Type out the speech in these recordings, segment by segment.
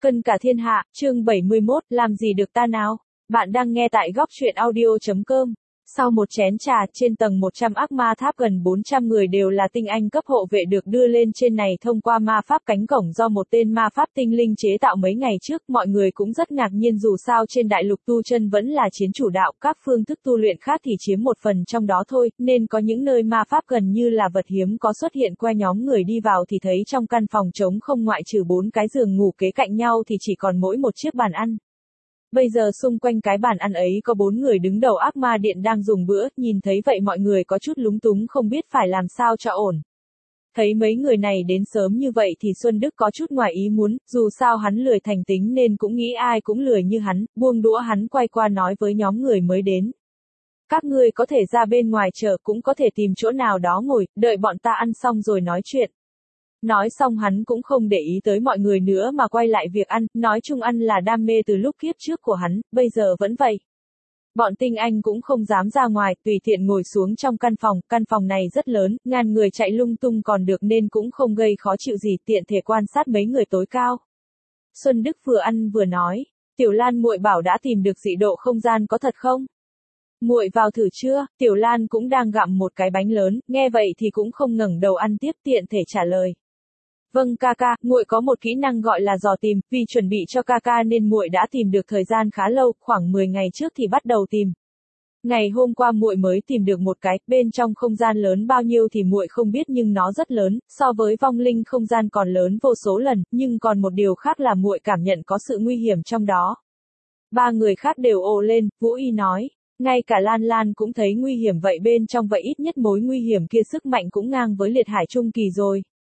Cân cả thiên hạ, chương 71, làm gì được ta nào? Bạn đang nghe tại góc truyện audio.com. Sau một chén trà, trên tầng 100 ác ma tháp gần 400 người đều là tinh anh cấp hộ vệ được đưa lên trên này thông qua ma pháp cánh cổng do một tên ma pháp tinh linh chế tạo mấy ngày trước. Mọi người cũng rất ngạc nhiên dù sao trên đại lục tu chân vẫn là chiến chủ đạo, các phương thức tu luyện khác thì chiếm một phần trong đó thôi, nên có những nơi ma pháp gần như là vật hiếm có xuất hiện qua nhóm người đi vào thì thấy trong căn phòng trống không ngoại trừ 4 cái giường ngủ kế cạnh nhau thì chỉ còn mỗi một chiếc bàn ăn. Bây giờ xung quanh cái bàn ăn ấy có 4 người đứng đầu ác ma điện đang dùng bữa, nhìn thấy vậy mọi người có chút lúng túng không biết phải làm sao cho ổn. Thấy mấy người này đến sớm như vậy thì Xuân Đức có chút ngoài ý muốn, dù sao hắn lười thành tính nên cũng nghĩ ai cũng lười như hắn, buông đũa hắn quay qua nói với nhóm người mới đến. Các ngươi có thể ra bên ngoài chờ cũng có thể tìm chỗ nào đó ngồi, đợi bọn ta ăn xong rồi nói chuyện. Nói xong hắn cũng không để ý tới mọi người nữa mà quay lại việc ăn, nói chung ăn là đam mê từ lúc kiếp trước của hắn, bây giờ vẫn vậy. Bọn tinh anh cũng không dám ra ngoài, tùy tiện ngồi xuống trong căn phòng này rất lớn, ngàn người chạy lung tung còn được nên cũng không gây khó chịu gì, tiện thể quan sát mấy người tối cao. Xuân Đức vừa ăn vừa nói, Tiểu Lan muội bảo đã tìm được dị độ không gian có thật không? Muội vào thử chưa? Tiểu Lan cũng đang gặm một cái bánh lớn, nghe vậy thì cũng không ngẩng đầu ăn tiếp, tiện thể trả lời. Vâng ca ca, muội có một kỹ năng gọi là dò tìm, vì chuẩn bị cho ca ca nên muội đã tìm được thời gian khá lâu, khoảng 10 ngày trước thì bắt đầu tìm. Ngày hôm qua muội mới tìm được một cái, bên trong không gian lớn bao nhiêu thì muội không biết nhưng nó rất lớn, so với vong linh không gian còn lớn vô số lần, nhưng còn một điều khác là muội cảm nhận có sự nguy hiểm trong đó. Ba người khác đều ồ lên, Vũ Y nói, ngay cả Lan Lan cũng thấy nguy hiểm vậy bên trong vậy ít nhất mối nguy hiểm kia sức mạnh cũng ngang với liệt hải trung kỳ rồi.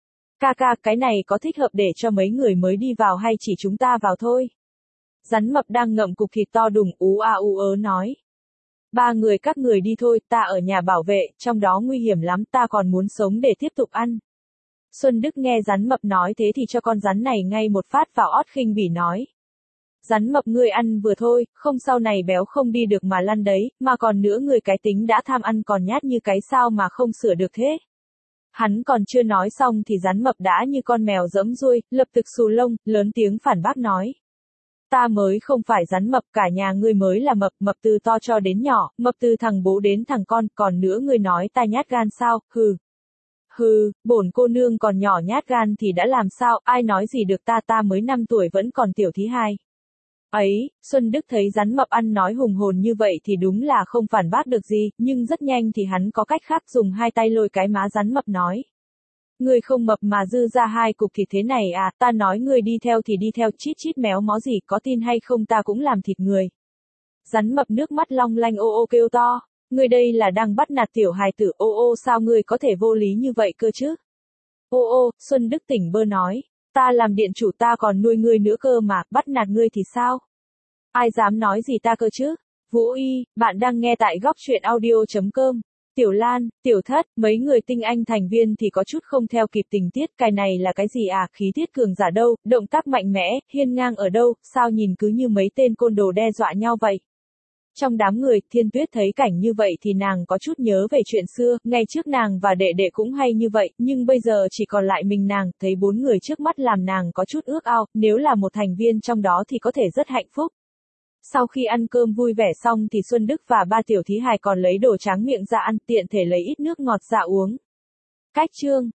Ca ca, cái này có thích hợp để cho mấy người mới đi vào hay chỉ chúng ta vào thôi? Rắn mập đang ngậm cục thịt to đùng ú a ú ớ nói. Ba người các người đi thôi, ta ở nhà bảo vệ, trong đó nguy hiểm lắm, ta còn muốn sống để tiếp tục ăn. Xuân Đức nghe rắn mập nói thế thì cho con rắn này ngay một phát vào ót khinh bỉ nói. Rắn mập ngươi ăn vừa thôi, không sau này béo không đi được mà lăn đấy, mà còn nữa người cái tính đã tham ăn còn nhát như cái sao mà không sửa được thế. Hắn còn chưa nói xong thì rắn mập đã như con mèo giẫm ruôi, lập tức xù lông, lớn tiếng phản bác nói. Ta mới không phải rắn mập, cả nhà ngươi mới là mập, mập từ to cho đến nhỏ, mập từ thằng bố đến thằng con, còn nữa ngươi nói ta nhát gan sao, hừ. Hừ, bổn cô nương còn nhỏ nhát gan thì đã làm sao, ai nói gì được ta mới 5 tuổi vẫn còn tiểu thí hai. Ấy, Xuân Đức thấy rắn mập ăn nói hùng hồn như vậy thì đúng là không phản bác được gì, nhưng rất nhanh thì hắn có cách khác dùng hai tay lôi cái má rắn mập nói. Ngươi không mập mà dư ra hai cục thịt thế này à, ta nói ngươi đi theo thì đi theo chít chít méo mó gì, có tin hay không ta cũng làm thịt người. Rắn mập nước mắt long lanh ô ô kêu to, ngươi đây là đang bắt nạt tiểu hài tử, ô ô sao ngươi có thể vô lý như vậy cơ chứ? Ô ô, Xuân Đức tỉnh bơ nói. Ta làm điện chủ ta còn nuôi ngươi nữa cơ mà, bắt nạt ngươi thì sao? Ai dám nói gì ta cơ chứ? Vũ Y, bạn đang nghe tại góc truyện audio.com. Tiểu Lan, Tiểu Thất, mấy người tinh anh thành viên thì có chút không theo kịp tình tiết, cái này là cái gì à, khí tiết cường giả đâu, động tác mạnh mẽ, hiên ngang ở đâu, sao nhìn cứ như mấy tên côn đồ đe dọa nhau vậy? Trong đám người, Thiên Tuyết thấy cảnh như vậy thì nàng có chút nhớ về chuyện xưa, ngày trước nàng và đệ đệ cũng hay như vậy, nhưng bây giờ chỉ còn lại mình nàng, thấy 4 người trước mắt làm nàng có chút ước ao, nếu là một thành viên trong đó thì có thể rất hạnh phúc. Sau khi ăn cơm vui vẻ xong thì Xuân Đức và ba tiểu thí hài còn lấy đồ tráng miệng ra ăn, tiện thể lấy ít nước ngọt ra uống. Cách chương